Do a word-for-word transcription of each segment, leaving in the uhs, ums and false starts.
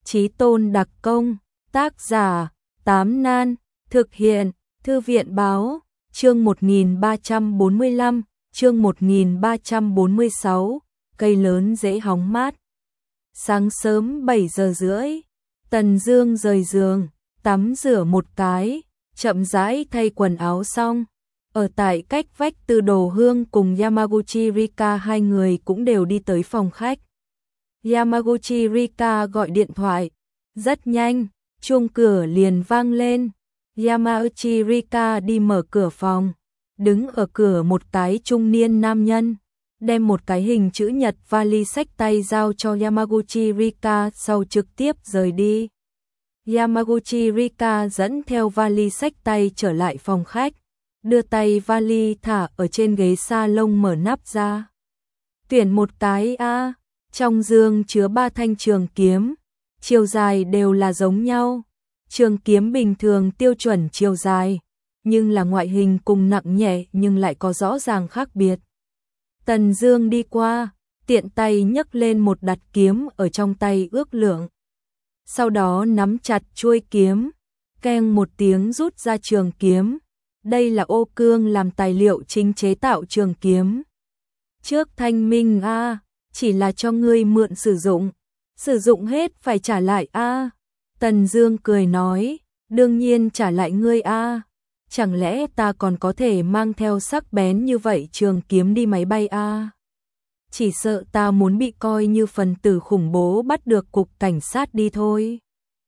Chí Tôn đặc công, tác giả, Tám Nan, thực hiện, Thư viện báo, chương một nghìn ba trăm bốn mươi lăm, chương một nghìn ba trăm bốn mươi sáu, cây lớn dễ hóng mát. Sáng sớm bảy giờ rưỡi, Tần Dương rời giường, tắm rửa một cái, chậm rãi thay quần áo xong. Ở tại cách vách Từ Đồ Hương cùng Yamaguchi Rika hai người cũng đều đi tới phòng khách. Yamaguchi Rika gọi điện thoại, rất nhanh, chuông cửa liền vang lên. Yamaguchi Rika đi mở cửa phòng, đứng ở cửa một cái trung niên nam nhân, đem một cái hình chữ nhật vali xách tay giao cho Yamaguchi Rika sau trực tiếp rời đi. Yamaguchi Rika dẫn theo vali xách tay trở lại phòng khách, đưa tay vali thả ở trên ghế salon mở nắp ra. Tuyển một cái a, trong dương chứa ba thanh trường kiếm, chiều dài đều là giống nhau. Trường kiếm bình thường tiêu chuẩn chiều dài, nhưng là ngoại hình cùng nặng nhẹ nhưng lại có rõ ràng khác biệt. Tần Dương đi qua, tiện tay nhấc lên một đặt kiếm ở trong tay ước lượng. Sau đó nắm chặt chuôi kiếm, keng một tiếng rút ra trường kiếm. Đây là ô cương làm tài liệu chính chế tạo trường kiếm. Trước thanh minh a, chỉ là cho ngươi mượn sử dụng, sử dụng hết phải trả lại a. Tần Dương cười nói, đương nhiên trả lại ngươi a. Chẳng lẽ ta còn có thể mang theo sắc bén như vậy trường kiếm đi máy bay a? Chỉ sợ ta muốn bị coi như phần tử khủng bố bắt được cục cảnh sát đi thôi.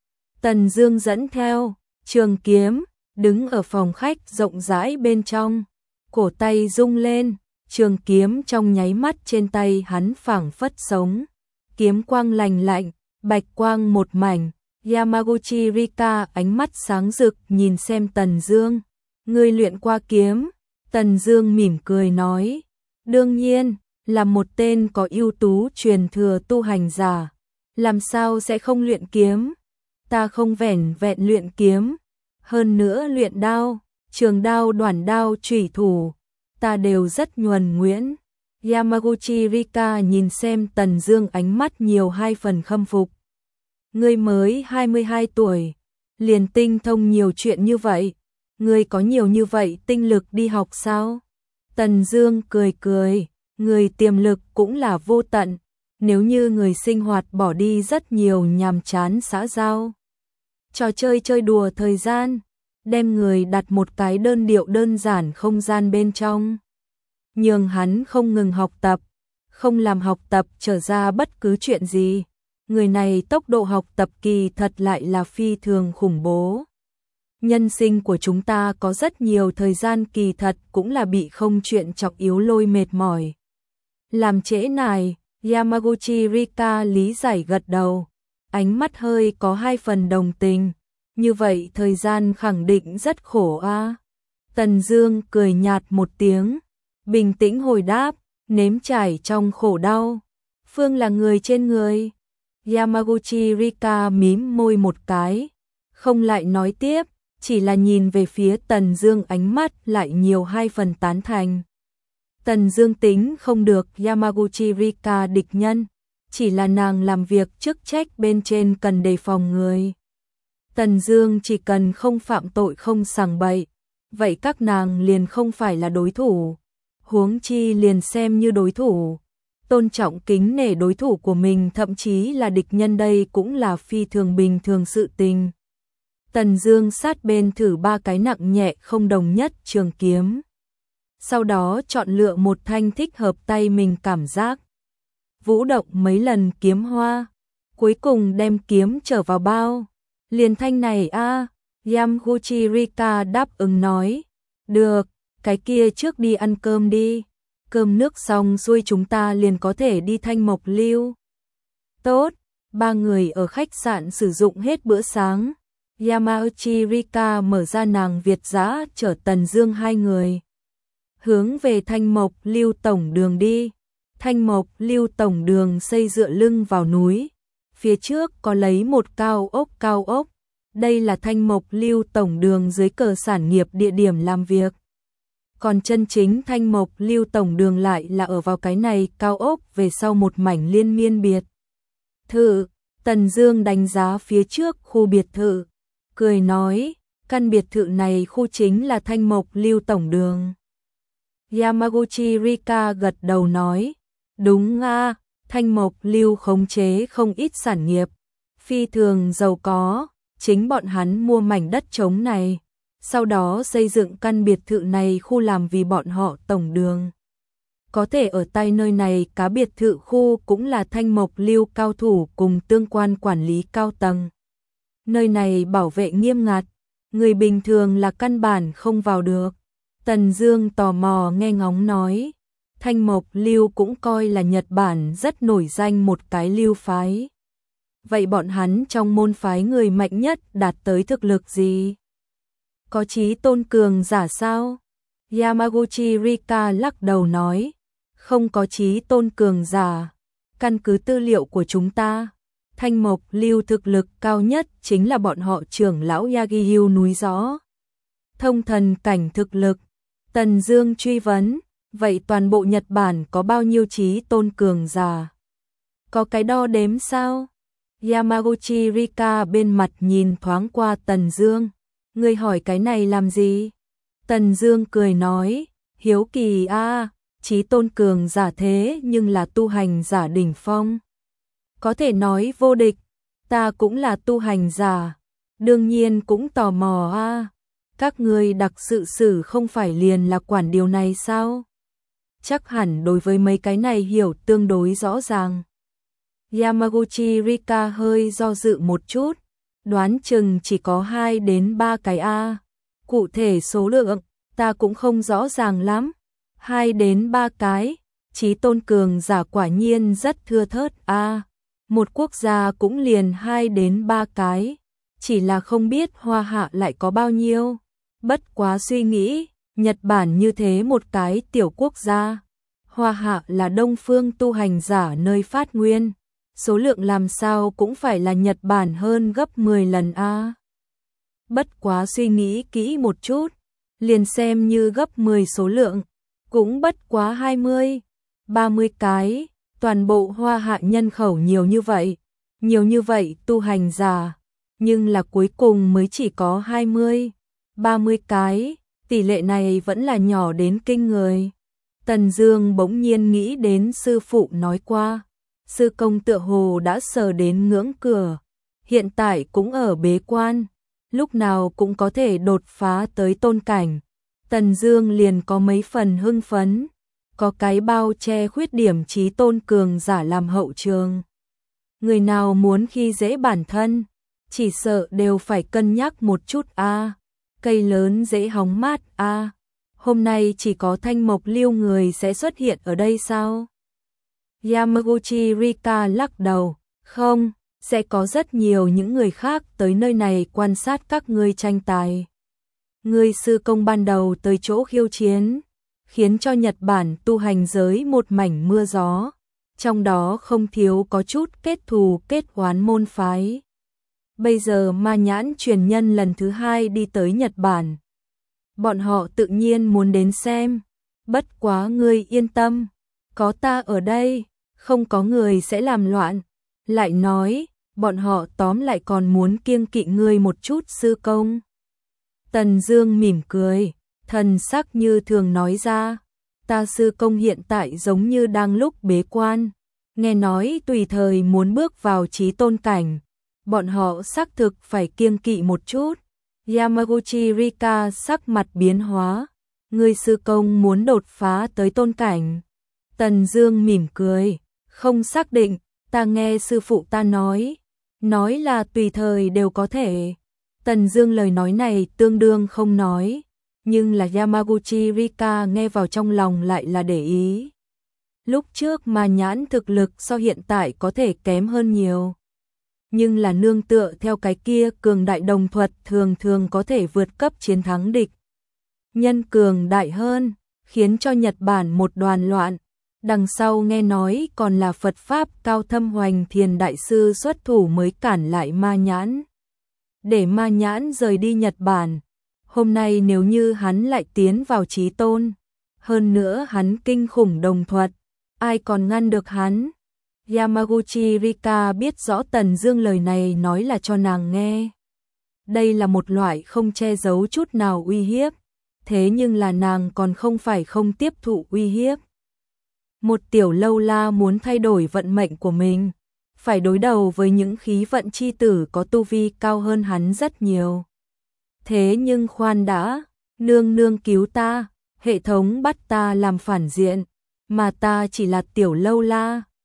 Tần Dương dẫn theo trường kiếm, đứng ở phòng khách rộng rãi bên trong, cổ tay rung lên, trường kiếm trong nháy mắt trên tay hắn phảng phất sống, kiếm quang lành lạnh, bạch quang một mảnh. Yamaguchi Rika ánh mắt sáng rực nhìn xem Tần Dương, ngươi luyện qua kiếm? Tần Dương mỉm cười nói, đương nhiên, là một tên có ưu tú truyền thừa tu hành giả, làm sao sẽ không luyện kiếm? Ta không vẻn vẹn luyện kiếm, hơn nữa luyện đao, trường đao, đoản đao, chủy thủ, ta đều rất nhuần nhuyễn. Yamaguchi Rika nhìn xem Tần Dương ánh mắt nhiều hai phần khâm phục. Ngươi mới hai mươi hai tuổi, liền tinh thông nhiều chuyện như vậy, ngươi có nhiều như vậy tinh lực đi học sao? Tần Dương cười cười, người tiềm lực cũng là vô tận, nếu như người sinh hoạt bỏ đi rất nhiều nhàm chán xã giao, trò chơi chơi đùa thời gian, đem người đặt một cái đơn điệu đơn giản không gian bên trong, nhường hắn không ngừng học tập, không làm học tập trở ra bất cứ chuyện gì. Người này tốc độ học tập kỳ thật lại là phi thường khủng bố. Nhân sinh của chúng ta có rất nhiều thời gian kỳ thật cũng là bị không chuyện trọng yếu lôi mệt mỏi. Làm trễ nải, Yamaguchi Rika lý giải gật đầu, ánh mắt hơi có hai phần đồng tình. Như vậy thời gian khẳng định rất khổ a. Tần Dương cười nhạt một tiếng, bình tĩnh hồi đáp, nếm trải trong khổ đau, phương là người trên người. Yamaguchi Rika mím môi một cái, không lại nói tiếp, chỉ là nhìn về phía Tần Dương ánh mắt lại nhiều hai phần tán thành. Tần Dương tính không được Yamaguchi Rika địch nhân, chỉ là nàng làm việc chức trách bên trên cần đề phòng người. Tần Dương chỉ cần không phạm tội không sằng bậy, vậy các nàng liền không phải là đối thủ, huống chi liền xem như đối thủ. Tôn trọng kính nể đối thủ của mình thậm chí là địch nhân đây cũng là phi thường bình thường sự tình. Tần Dương sát bên thử ba cái nặng nhẹ không đồng nhất trường kiếm. Sau đó chọn lựa một thanh thích hợp tay mình cảm giác. Vũ động mấy lần kiếm hoa, cuối cùng đem kiếm trở vào bao. Liền thanh này a, à, Yamaguchi Rika đáp ứng nói. Được, cái kia trước đi ăn cơm đi. Cơm nước xong xuôi chúng ta liền có thể đi Thanh Mộc Lưu. Tốt, ba người ở khách sạn sử dụng hết bữa sáng. Yamaguchi Rika mở ra nàng Việt dã chở Tần Dương hai người hướng về Thanh Mộc Lưu tổng đường đi. Thanh Mộc Lưu tổng đường xây dựa lưng vào núi, phía trước có lấy một cao ốc cao ốc. Đây là Thanh Mộc Lưu tổng đường dưới cờ sản nghiệp địa điểm làm việc. Còn chân chính Thanh Mộc Lưu tổng đường lại là ở vào cái này cao ốc về sau một mảnh liên miên biệt thự. Tần Dương đánh giá phía trước khu biệt thự, cười nói, căn biệt thự này khu chính là Thanh Mộc Lưu tổng đường. Yamaguchi Rika gật đầu nói, đúng a, Thanh Mộc Lưu khống chế không ít sản nghiệp, phi thường giàu có, chính bọn hắn mua mảnh đất trống này, sau đó xây dựng căn biệt thự này khu làm vì bọn họ tổng đường. Có thể ở tại nơi này cá biệt thự khu cũng là Thanh Mộc Lưu cao thủ cùng tương quan quản lý cao tầng. Nơi này bảo vệ nghiêm ngặt, người bình thường là căn bản không vào được. Tần Dương tò mò nghe ngóng nói, Thanh Mộc Lưu cũng coi là Nhật Bản rất nổi danh một cái lưu phái. Vậy bọn hắn trong môn phái người mạnh nhất đạt tới thực lực gì? Có chí tôn cường giả sao? Yamaguchi Rika lắc đầu nói, không có chí tôn cường giả. Căn cứ tư liệu của chúng ta, Thanh Mộc Lưu thực lực cao nhất chính là bọn họ trưởng lão Yagyu núi gió. Thông thần cảnh thực lực. Tần Dương truy vấn, vậy toàn bộ Nhật Bản có bao nhiêu chí tôn cường giả? Có cái đo đếm sao? Yamaguchi Rika bên mặt nhìn thoáng qua Tần Dương, ngươi hỏi cái này làm gì? Tần Dương cười nói, hiếu kỳ a, chí tôn cường giả thế nhưng là tu hành giả đỉnh phong. Có thể nói vô địch, ta cũng là tu hành giả, đương nhiên cũng tò mò a. Các ngươi đặc sự sử không phải liền là quản điều này sao? Chắc hẳn đối với mấy cái này hiểu tương đối rõ ràng. Yamaguchi Rika hơi do dự một chút, đoán chừng chỉ có hai đến ba cái a. Cụ thể số lượng, ta cũng không rõ ràng lắm. Hai đến ba cái, chí tôn cường giả quả nhiên rất thưa thớt a. Một quốc gia cũng liền hai đến ba cái, chỉ là không biết Hoa Hạ lại có bao nhiêu. Bất quá suy nghĩ, Nhật Bản như thế một cái tiểu quốc gia, Hoa Hạ là đông phương tu hành giả nơi phát nguyên, số lượng làm sao cũng phải là Nhật Bản hơn gấp mười lần a. Bất quá suy nghĩ kỹ một chút, liền xem như gấp mười số lượng, cũng bất quá hai mươi, ba mươi cái, toàn bộ Hoa Hạ nhân khẩu nhiều như vậy, nhiều như vậy tu hành giả, nhưng là cuối cùng mới chỉ có hai mươi, ba mươi cái, tỷ lệ này vẫn là nhỏ đến kinh người. Tần Dương bỗng nhiên nghĩ đến sư phụ nói qua, sư công tựa hồ đã sờ đến ngưỡng cửa, hiện tại cũng ở bế quan, lúc nào cũng có thể đột phá tới tôn cảnh. Tần Dương liền có mấy phần hưng phấn, có cái bao che khuyết điểm chí tôn cường giả làm hậu trường. Người nào muốn khi dễ bản thân, chỉ sợ đều phải cân nhắc một chút a. Cây lớn dễ hóng mát a. Hôm nay chỉ có Thanh Mộc Lưu người sẽ xuất hiện ở đây sao? Yamaguchi Rika lắc đầu, không, sẽ có rất nhiều những người khác tới nơi này quan sát các ngươi tranh tài. Ngươi sư công ban đầu tới chỗ khiêu chiến, khiến cho Nhật Bản tu hành giới một mảnh mưa gió, trong đó không thiếu có chút kết thù kết oán môn phái. Bây giờ Ma Nhãn truyền nhân lần thứ hai đi tới Nhật Bản, bọn họ tự nhiên muốn đến xem, bất quá ngươi yên tâm, có ta ở đây, không có người sẽ làm loạn. Lại nói, bọn họ tóm lại còn muốn kiêng kỵ ngươi một chút sư công. Tần Dương mỉm cười, thần sắc như thường nói ra, ta sư công hiện tại giống như đang lúc bế quan, nghe nói tùy thời muốn bước vào chí tôn cảnh, bọn họ xác thực phải kiêng kỵ một chút. Yamaguchi Rika sắc mặt biến hóa, ngươi sư công muốn đột phá tới tôn cảnh. Tần Dương mỉm cười, không xác định, ta nghe sư phụ ta nói, nói là tùy thời đều có thể. Tần Dương lời nói này tương đương không nói, nhưng là Yamaguchi Rika nghe vào trong lòng lại là để ý. Lúc trước Ma Nhãn thực lực so hiện tại có thể kém hơn nhiều, nhưng là nương tựa theo cái kia cường đại đồng thuật thường thường có thể vượt cấp chiến thắng địch. Nhân cường đại hơn, khiến cho Nhật Bản một đoàn loạn. Đằng sau nghe nói còn là Phật Pháp cao thâm Hoành Thiền Đại Sư xuất thủ mới cản lại Ma Nhãn. Để Ma Nhãn rời đi Nhật Bản, hôm nay nếu như hắn lại tiến vào chí tôn, hơn nữa hắn kinh khủng đồng thuật, ai còn ngăn được hắn? Yamaguchi Rika biết rõ Tần Dương lời này nói là cho nàng nghe. Đây là một loại không che giấu chút nào uy hiếp, thế nhưng là nàng còn không phải không tiếp thụ uy hiếp. Một tiểu lâu la muốn thay đổi vận mệnh của mình, phải đối đầu với những khí vận chi tử có tu vi cao hơn hắn rất nhiều. Thế nhưng khoan đã, nương nương cứu ta, hệ thống bắt ta làm phản diện, mà ta chỉ là tiểu lâu la,